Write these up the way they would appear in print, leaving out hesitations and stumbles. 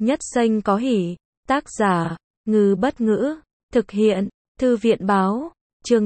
Nhất Xanh có hỉ. Tác giả, Ngư Bất Ngữ. Thực hiện, Thư viện Báo. Chương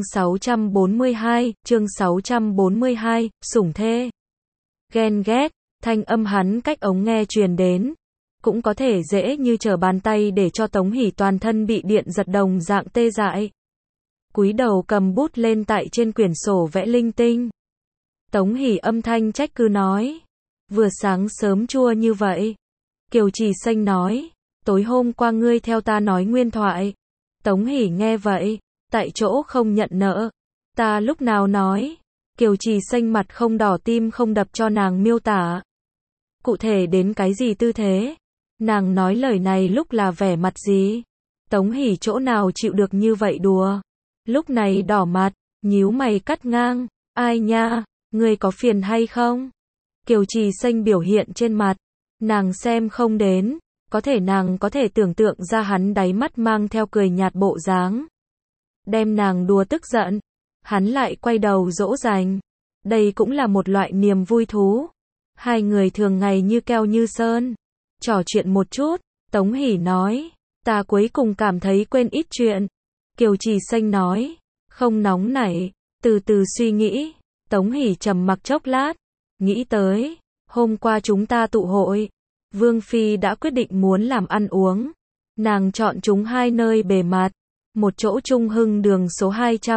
642, sủng thê. Ghen ghét, thanh âm hắn cách ống nghe truyền đến. Cũng có thể dễ như trở bàn tay để cho Tống Hỷ toàn thân bị điện giật đồng dạng tê dại. Cúi đầu cầm bút lên tại trên quyển sổ vẽ linh tinh. Tống Hỷ âm thanh trách cứ nói. Vừa sáng sớm chua như vậy. Kiều Trì Xanh nói. Tối hôm qua ngươi theo ta nói nguyên thoại. Tống Hỷ nghe vậy. Tại chỗ không nhận nợ. Ta lúc nào nói. Kiều Trì Xanh mặt không đỏ tim không đập cho nàng miêu tả. Cụ thể đến cái gì tư thế? Nàng nói lời này lúc là vẻ mặt gì? Tống Hỷ chỗ nào chịu được như vậy đùa? Lúc này đỏ mặt, nhíu mày cắt ngang. Ai nha, ngươi có phiền hay không? Kiều Trì Xanh biểu hiện trên mặt. Nàng xem không đến. Có thể nàng có thể tưởng tượng ra hắn đáy mắt mang theo cười nhạt bộ dáng. Đem nàng đùa tức giận. Hắn lại quay đầu dỗ dành. Đây cũng là một loại niềm vui thú. Hai người thường ngày như keo như sơn. Trò chuyện một chút. Tống Hỷ nói. Ta cuối cùng cảm thấy quên ít chuyện. Kiều Trì Xanh nói. Không nóng nảy. Từ từ suy nghĩ. Tống Hỷ trầm mặc chốc lát. Nghĩ tới. Hôm qua chúng ta tụ hội. Vương Phi đã quyết định muốn làm ăn uống. Nàng chọn chúng hai nơi bề mặt. Một chỗ Trung Hưng đường số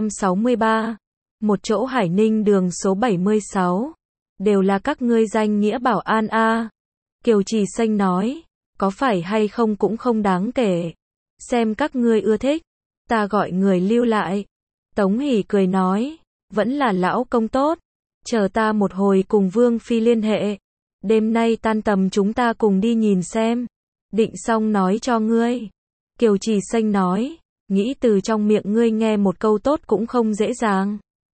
263. Một chỗ Hải Ninh đường số 76. Đều là các ngươi danh nghĩa bảo an a. Kiều Trì Xanh nói. Có phải hay không cũng không đáng kể. Xem các ngươi ưa thích. Ta gọi người lưu lại. Tống Hỷ cười nói. Vẫn là lão công tốt. Chờ ta một hồi cùng Vương Phi liên hệ. Đêm nay tan tầm chúng ta cùng đi nhìn xem. Định xong nói cho ngươi. Kiều Trì Xanh nói. Nghĩ từ trong miệng ngươi nghe một câu tốt cũng không dễ dàng.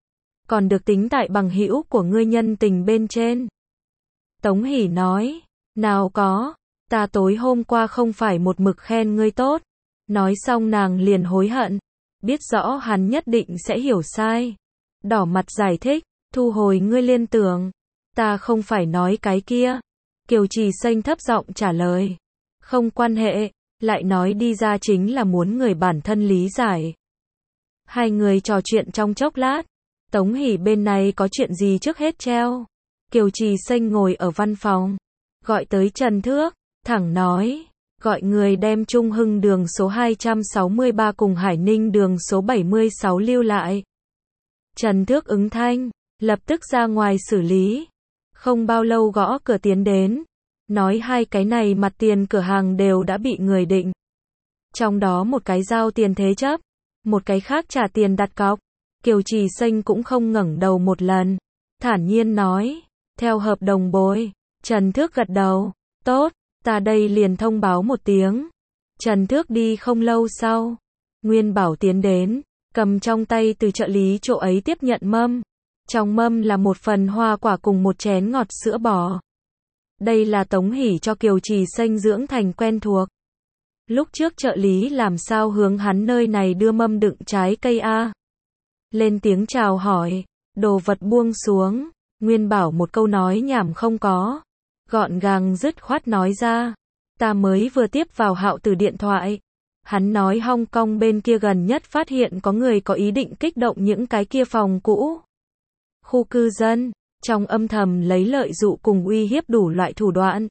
Còn được tính tại bằng hữu của ngươi nhân tình bên trên. Tống Hỷ nói. Nào có. Ta tối hôm qua không phải một mực khen ngươi tốt. Nói xong nàng liền hối hận. Biết rõ hắn nhất định sẽ hiểu sai. Đỏ mặt giải thích. Thu hồi ngươi liên tưởng. Ta không phải nói cái kia. Kiều Trì Xanh thấp giọng trả lời. Không quan hệ. Lại nói đi ra chính là muốn người bản thân lý giải. Hai người trò chuyện trong chốc lát. Tống Hỷ bên này có chuyện gì trước hết treo. Kiều Trì Xanh ngồi ở văn phòng. Gọi tới Trần Thước. Thẳng nói. Gọi người đem Trung Hưng đường số 263 cùng Hải Ninh đường số 76 lưu lại. Trần Thước ứng thanh. Lập tức ra ngoài xử lý. Không bao lâu gõ cửa tiến đến. Nói hai cái này mặt tiền cửa hàng đều đã bị người định. Trong đó một cái giao tiền thế chấp. Một cái khác trả tiền đặt cọc. Kiều Trì Xanh cũng không ngẩng đầu một lần. Thản nhiên nói. Theo hợp đồng bồi. Trần Thước gật đầu. Tốt, ta đây liền thông báo một tiếng. Trần Thước đi không lâu sau. Nguyên Bảo tiến đến. Cầm trong tay từ trợ lý chỗ ấy tiếp nhận mâm. Trong mâm là một phần hoa quả cùng một chén ngọt sữa bò. Đây là Tống Hỷ cho Kiều Trì Xanh dưỡng thành quen thuộc. Lúc trước trợ lý làm sao hướng hắn nơi này đưa mâm đựng trái cây a? Lên tiếng chào hỏi, đồ vật buông xuống, Nguyên Bảo một câu nói nhảm không có. Gọn gàng dứt khoát nói ra. Ta mới vừa tiếp vào Hạo Tử điện thoại. Hắn nói Hong Kong bên kia gần nhất phát hiện có người có ý định kích động những cái kia phòng cũ. Khu cư dân, trong âm thầm lấy lợi dụ cùng uy hiếp đủ loại thủ đoạn.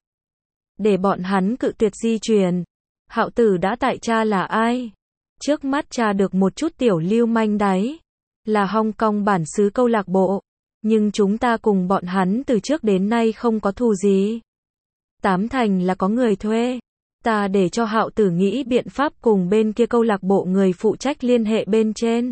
Để bọn hắn cự tuyệt di chuyển. Hạo Tử đã tại tra là ai? Trước mắt tra được một chút tiểu lưu manh đấy. Là Hong Kong bản xứ câu lạc bộ. Nhưng chúng ta cùng bọn hắn từ trước đến nay không có thù gì. Tám thành là có người thuê. Ta để cho Hạo Tử nghĩ biện pháp cùng bên kia câu lạc bộ người phụ trách liên hệ bên trên.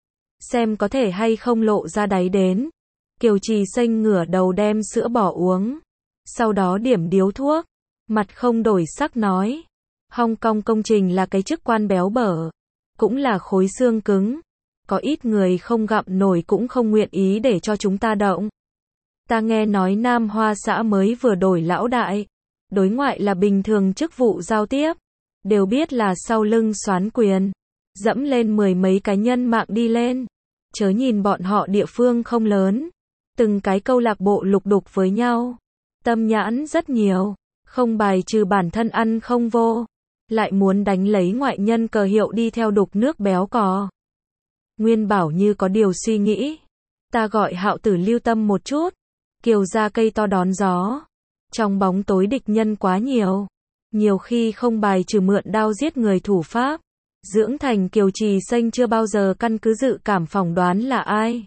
Xem có thể hay không lộ ra đáy đến. Kiều Trì Xanh ngửa đầu đem sữa bò uống. Sau đó điểm điếu thuốc. Mặt không đổi sắc nói. Hong Kong công trình là cái chức quan béo bở. Cũng là khối xương cứng. Có ít người không gặm nổi cũng không nguyện ý để cho chúng ta động. Ta nghe nói Nam Hoa xã mới vừa đổi lão đại. Đối ngoại là bình thường chức vụ giao tiếp. Đều biết là sau lưng soán quyền. Dẫm lên mười mấy cá nhân mạng đi lên. Chớ nhìn bọn họ địa phương không lớn. Từng cái câu lạc bộ lục đục với nhau. Tâm nhãn rất nhiều. Không bài trừ bản thân ăn không vô, lại muốn đánh lấy ngoại nhân cờ hiệu đi theo đục nước béo cò. Nguyên Bảo như có điều suy nghĩ. Ta gọi Hạo Tử lưu tâm một chút. Kiều ra cây to đón gió. Trong bóng tối địch nhân quá nhiều. Nhiều khi không bài trừ mượn đao giết người thủ pháp. Dưỡng thành Kiều Trì Xanh chưa bao giờ căn cứ dự cảm phỏng đoán là ai.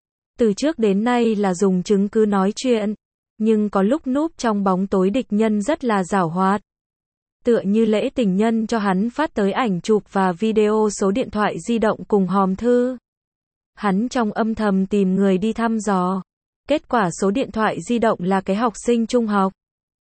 Từ trước đến nay là dùng chứng cứ nói chuyện. Nhưng có lúc núp trong bóng tối địch nhân rất là giảo hoạt. Tựa như lễ tình nhân cho hắn phát tới ảnh chụp và video số điện thoại di động cùng hòm thư. Hắn trong âm thầm tìm người đi thăm dò. Kết quả số điện thoại di động là cái học sinh trung học.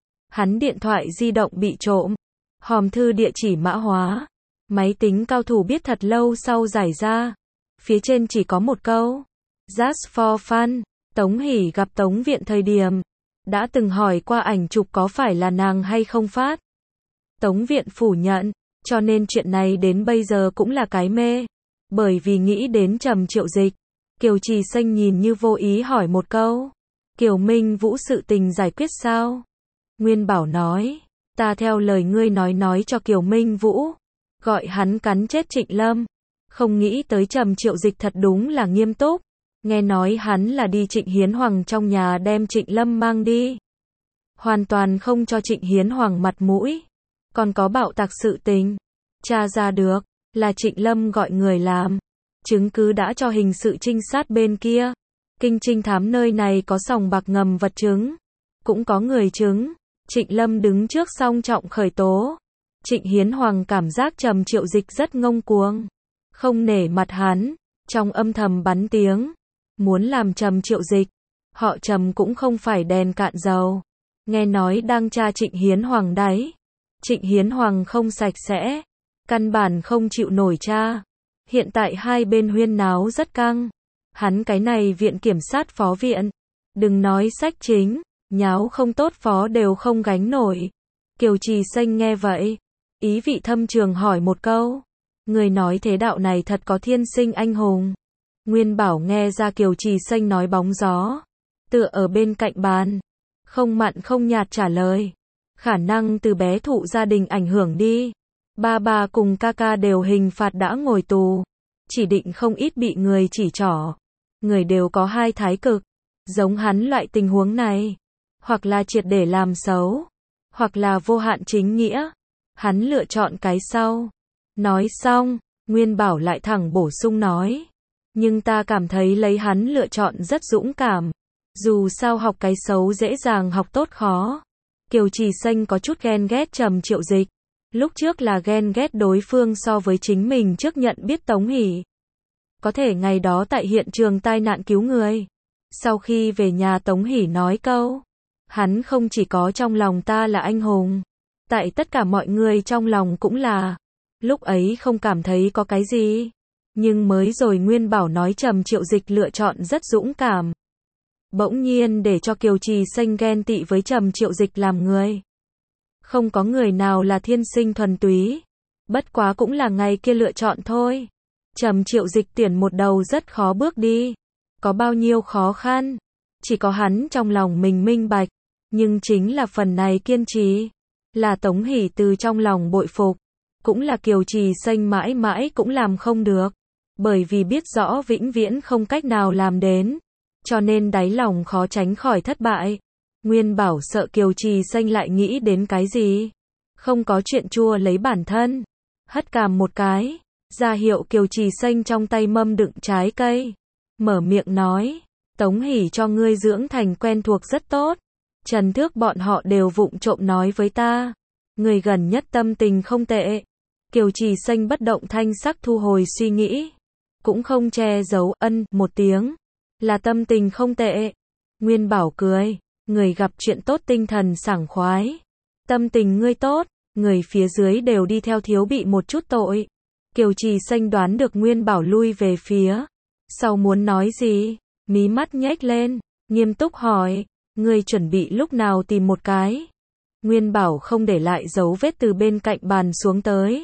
Hắn điện thoại di động bị trộm. Hòm thư địa chỉ mã hóa. Máy tính cao thủ biết thật lâu sau giải ra. Phía trên chỉ có một câu. Just for fun. Tống Hỷ gặp Tống Viện thời điểm. Đã từng hỏi qua ảnh chụp có phải là nàng hay không phát. Tống Viện phủ nhận. Cho nên chuyện này đến bây giờ cũng là cái mê. Bởi vì nghĩ đến Trầm Triệu Dịch. Kiều Trì Xanh nhìn như vô ý hỏi một câu. Kiều Minh Vũ sự tình giải quyết sao? Nguyên Bảo nói. Ta theo lời ngươi nói cho Kiều Minh Vũ. Gọi hắn cắn chết Trịnh Lâm. Không nghĩ tới Trầm Triệu Dịch thật đúng là nghiêm túc. Nghe nói hắn là đi Trịnh Hiến Hoàng trong nhà đem Trịnh Lâm mang đi. Hoàn toàn không cho Trịnh Hiến Hoàng mặt mũi. Còn có bạo tạc sự tình. Tra ra được. Là Trịnh Lâm gọi người làm. Chứng cứ đã cho hình sự trinh sát bên kia. Kinh trinh thám nơi này có sòng bạc ngầm vật chứng. Cũng có người chứng. Trịnh Lâm đứng trước song trọng khởi tố. Trịnh Hiến Hoàng cảm giác Trầm Triệu Dịch rất ngông cuồng. Không nể mặt hắn. Trong âm thầm bắn tiếng. Muốn làm Trầm Triệu Dịch. Họ Trầm cũng không phải đèn cạn dầu. Nghe nói đang tra Trịnh Hiến Hoàng đấy. Trịnh Hiến Hoàng không sạch sẽ. Căn bản không chịu nổi tra. Hiện tại hai bên huyên náo rất căng. Hắn cái này viện kiểm sát phó viện. Đừng nói sách chính. Nháo không tốt phó đều không gánh nổi. Kiều Trì Xanh nghe vậy. Ý vị thâm trường hỏi một câu. Người nói thế đạo này thật có thiên sinh anh hùng. Nguyên Bảo nghe ra Kiều Trì Xanh nói bóng gió. Tựa ở bên cạnh bàn. Không mặn không nhạt trả lời. Khả năng từ bé thụ gia đình ảnh hưởng đi. Ba cùng ca đều hình phạt đã ngồi tù. Chỉ định không ít bị người chỉ trỏ. Người đều có hai thái cực. Giống hắn loại tình huống này. Hoặc là triệt để làm xấu. Hoặc là vô hạn chính nghĩa. Hắn lựa chọn cái sau. Nói xong, Nguyên Bảo lại thẳng bổ sung nói. Nhưng ta cảm thấy lấy hắn lựa chọn rất dũng cảm. Dù sao học cái xấu dễ dàng học tốt khó. Kiều Trì Xanh có chút ghen ghét Trầm Triệu Dịch. Lúc trước là ghen ghét đối phương so với chính mình trước nhận biết Tống Hỷ. Có thể ngày đó tại hiện trường tai nạn cứu người. Sau khi về nhà Tống Hỷ nói câu. Hắn không chỉ có trong lòng ta là anh hùng. Tại tất cả mọi người trong lòng cũng là. Lúc ấy không cảm thấy có cái gì. Nhưng mới rồi Nguyên Bảo nói Trầm Triệu Dịch lựa chọn rất dũng cảm. Bỗng nhiên để cho Kiều Trì Xanh ghen tị với Trầm Triệu Dịch làm người. Không có người nào là thiên sinh thuần túy. Bất quá cũng là ngày kia lựa chọn thôi. Trầm Triệu Dịch tuyển một đầu rất khó bước đi. Có bao nhiêu khó khăn. Chỉ có hắn trong lòng mình minh bạch. Nhưng chính là phần này kiên trì. Là Tống Hỷ từ trong lòng bội phục. Cũng là Kiều Trì Xanh mãi mãi cũng làm không được. Bởi vì biết rõ vĩnh viễn không cách nào làm đến. Cho nên đáy lòng khó tránh khỏi thất bại. Nguyên Bảo sợ Kiều Trì Xanh lại nghĩ đến cái gì. Không có chuyện chua lấy bản thân. Hất cằm một cái. Ra hiệu Kiều Trì Xanh trong tay mâm đựng trái cây. Mở miệng nói. Tống Hỷ cho ngươi dưỡng thành quen thuộc rất tốt. Trần Thước bọn họ đều vụng trộm nói với ta. Người gần nhất tâm tình không tệ. Kiều Trì Xanh bất động thanh sắc thu hồi suy nghĩ. Cũng không che giấu một tiếng. Là tâm tình không tệ. Nguyên Bảo cười. Người gặp chuyện tốt tinh thần sảng khoái. Tâm tình ngươi tốt. Người phía dưới đều đi theo thiếu bị một chút tội. Kiều Trì Xanh đoán được Nguyên Bảo lui về phía. Sau muốn nói gì. Mí mắt nhếch lên. Nghiêm túc hỏi. Ngươi chuẩn bị lúc nào tìm một cái. Nguyên Bảo không để lại dấu vết từ bên cạnh bàn xuống tới.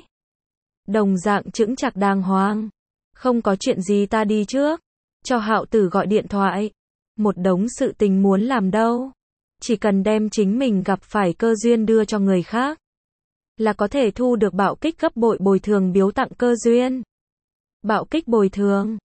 Đồng dạng chững chạc đàng hoàng. Không có chuyện gì ta đi trước. Cho Hạo Tử gọi điện thoại. Một đống sự tình muốn làm đâu. chỉ cần đem chính mình gặp phải cơ duyên đưa cho người khác, là có thể thu được bạo kích gấp bội bồi thường biếu tặng cơ duyên. Bạo kích bồi thường